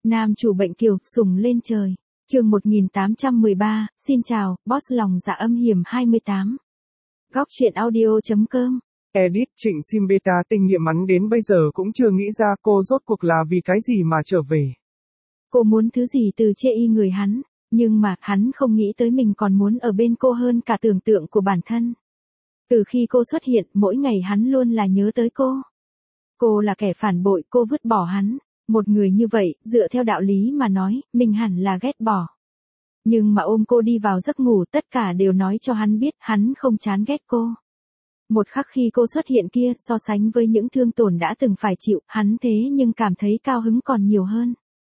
Nam chủ bệnh kiều, sùng lên trời. Chương 1813, xin chào, boss lòng dạ âm hiểm 28. Góc truyện audio.com. Edit Trịnh Sim Beta tinh nghiệm mắn đến bây giờ cũng chưa nghĩ ra cô rốt cuộc là vì cái gì mà trở về. Cô muốn thứ gì từ chê y người hắn, nhưng mà hắn không nghĩ tới mình còn muốn ở bên cô hơn cả tưởng tượng của bản thân. Từ khi cô xuất hiện, mỗi ngày hắn luôn là nhớ tới cô. Cô là kẻ phản bội, cô vứt bỏ hắn. Một người như vậy, dựa theo đạo lý mà nói, mình hẳn là ghét bỏ. Nhưng mà ôm cô đi vào giấc ngủ, tất cả đều nói cho hắn biết hắn không chán ghét cô. Một khắc khi cô xuất hiện kia, so sánh với những thương tổn đã từng phải chịu, hắn thế nhưng cảm thấy cao hứng còn nhiều hơn.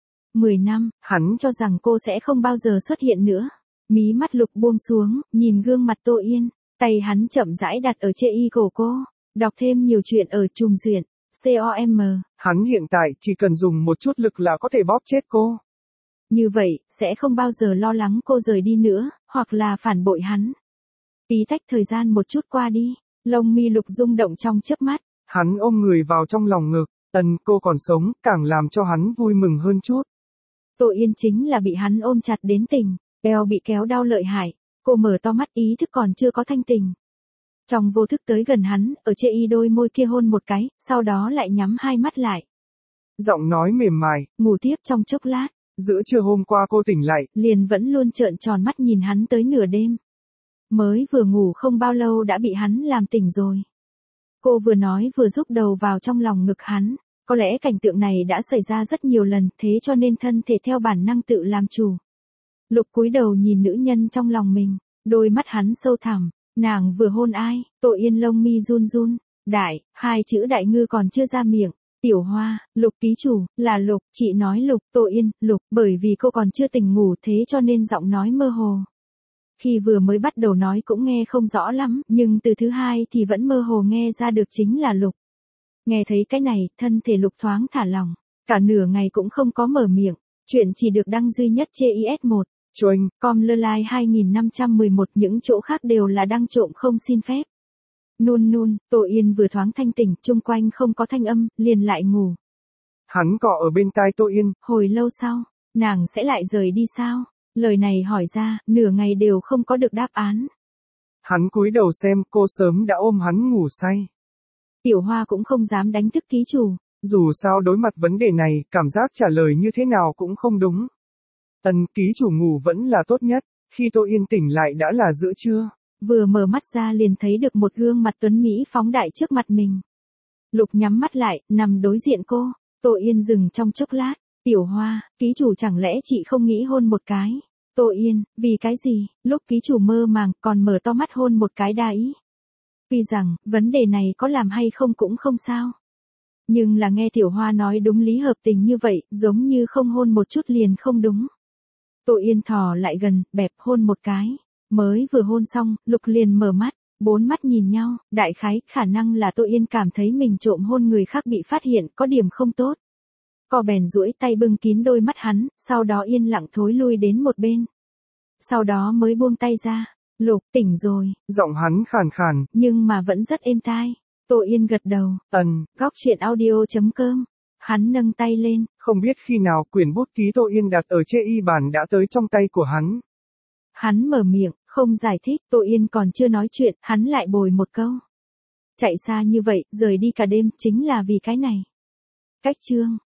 10 năm, hắn cho rằng cô sẽ không bao giờ xuất hiện nữa. Mí mắt Lục buông xuống, nhìn gương mặt Tô Yên, tay hắn chậm rãi đặt ở chê y cổ cô, đọc thêm nhiều chuyện ở Trùng Duyện. COM. Hắn hiện tại chỉ cần dùng một chút lực là có thể bóp chết cô. Như vậy, sẽ không bao giờ lo lắng cô rời đi nữa, hoặc là phản bội hắn. Tí tách thời gian một chút qua đi, lông mi Lục rung động trong chớp mắt. Hắn ôm người vào trong lòng ngực, cô còn sống, càng làm cho hắn vui mừng hơn chút. Tô Yên chính là bị hắn ôm chặt đến tỉnh, eo bị kéo đau lợi hại, cô mở to mắt ý thức còn chưa có thanh tình. Trong vô thức tới gần hắn, ở chê y đôi môi kia hôn một cái, sau đó lại nhắm hai mắt lại. Giọng nói mềm mại, ngủ tiếp trong chốc lát. Giữa trưa hôm qua cô tỉnh lại, liền vẫn luôn trợn tròn mắt nhìn hắn tới nửa đêm. Mới vừa ngủ không bao lâu đã bị hắn làm tỉnh rồi. Cô vừa nói vừa rúc đầu vào trong lòng ngực hắn. Có lẽ cảnh tượng này đã xảy ra rất nhiều lần, thế cho nên thân thể theo bản năng tự làm chủ. Lục cúi đầu nhìn nữ nhân trong lòng mình, đôi mắt hắn sâu thẳm. Nàng vừa hôn ai, Tô Yên lông mi run run, đại, hai chữ đại ngư còn chưa ra miệng. Tiểu Hoa, Lục ký chủ, là Lục, chị nói Lục, Tô Yên, Lục, bởi vì cô còn chưa tỉnh ngủ thế cho nên giọng nói mơ hồ. Khi vừa mới bắt đầu nói cũng nghe không rõ lắm, nhưng từ thứ hai thì vẫn mơ hồ nghe ra được chính là Lục. Nghe thấy cái này, thân thể Lục thoáng thả lỏng, cả nửa ngày cũng không có mở miệng, chuyện chỉ được đăng duy nhất trên IS1. Choanh, Com.Lơ-lai 2511, những chỗ khác đều là đăng trộm không xin phép. Nun, Tô Yên vừa thoáng thanh tỉnh, chung quanh không có thanh âm, liền lại ngủ. Hắn cọ ở bên tai Tô Yên. Hồi lâu sau, nàng sẽ lại rời đi sao? Lời này hỏi ra, nửa ngày đều không có được đáp án. Hắn cúi đầu xem, cô sớm đã ôm hắn ngủ say. Tiểu Hoa cũng không dám đánh thức ký chủ. Dù sao đối mặt vấn đề này, cảm giác trả lời như thế nào cũng không đúng. Ký chủ ngủ vẫn là tốt nhất, khi Tô Yên tỉnh lại đã là giữa trưa. Vừa mở mắt ra liền thấy được một gương mặt tuấn Mỹ phóng đại trước mặt mình. Lục nhắm mắt lại, nằm đối diện cô. Tô Yên dừng trong chốc lát. Tiểu Hoa, ký chủ chẳng lẽ chị không nghĩ hôn một cái? Tô Yên, vì cái gì? Lúc ký chủ mơ màng, còn mở to mắt hôn một cái đa ý. Vì rằng, vấn đề này có làm hay không cũng không sao. Nhưng là nghe Tiểu Hoa nói đúng lý hợp tình như vậy, giống như không hôn một chút liền không đúng. Tô Yên thò lại gần, bẹp hôn một cái. Mới vừa hôn xong, Lục liền mở mắt, bốn mắt nhìn nhau, đại khái, khả năng là Tô Yên cảm thấy mình trộm hôn người khác bị phát hiện, có điểm không tốt. Cô bèn duỗi tay bưng kín đôi mắt hắn, sau đó yên lặng thối lui đến một bên. Sau đó mới buông tay ra. Lục, tỉnh rồi. Giọng hắn khàn khàn, nhưng mà vẫn rất êm tai. Tô Yên gật đầu. Góc truyện audio.com. Hắn nâng tay lên. Không biết khi nào quyển bút ký Tô Yên đặt ở chê y bản đã tới trong tay của hắn. Hắn mở miệng, không giải thích, Tô Yên còn chưa nói chuyện, hắn lại bồi một câu. Chạy xa như vậy, rời đi cả đêm, chính là vì cái này. Cách chương.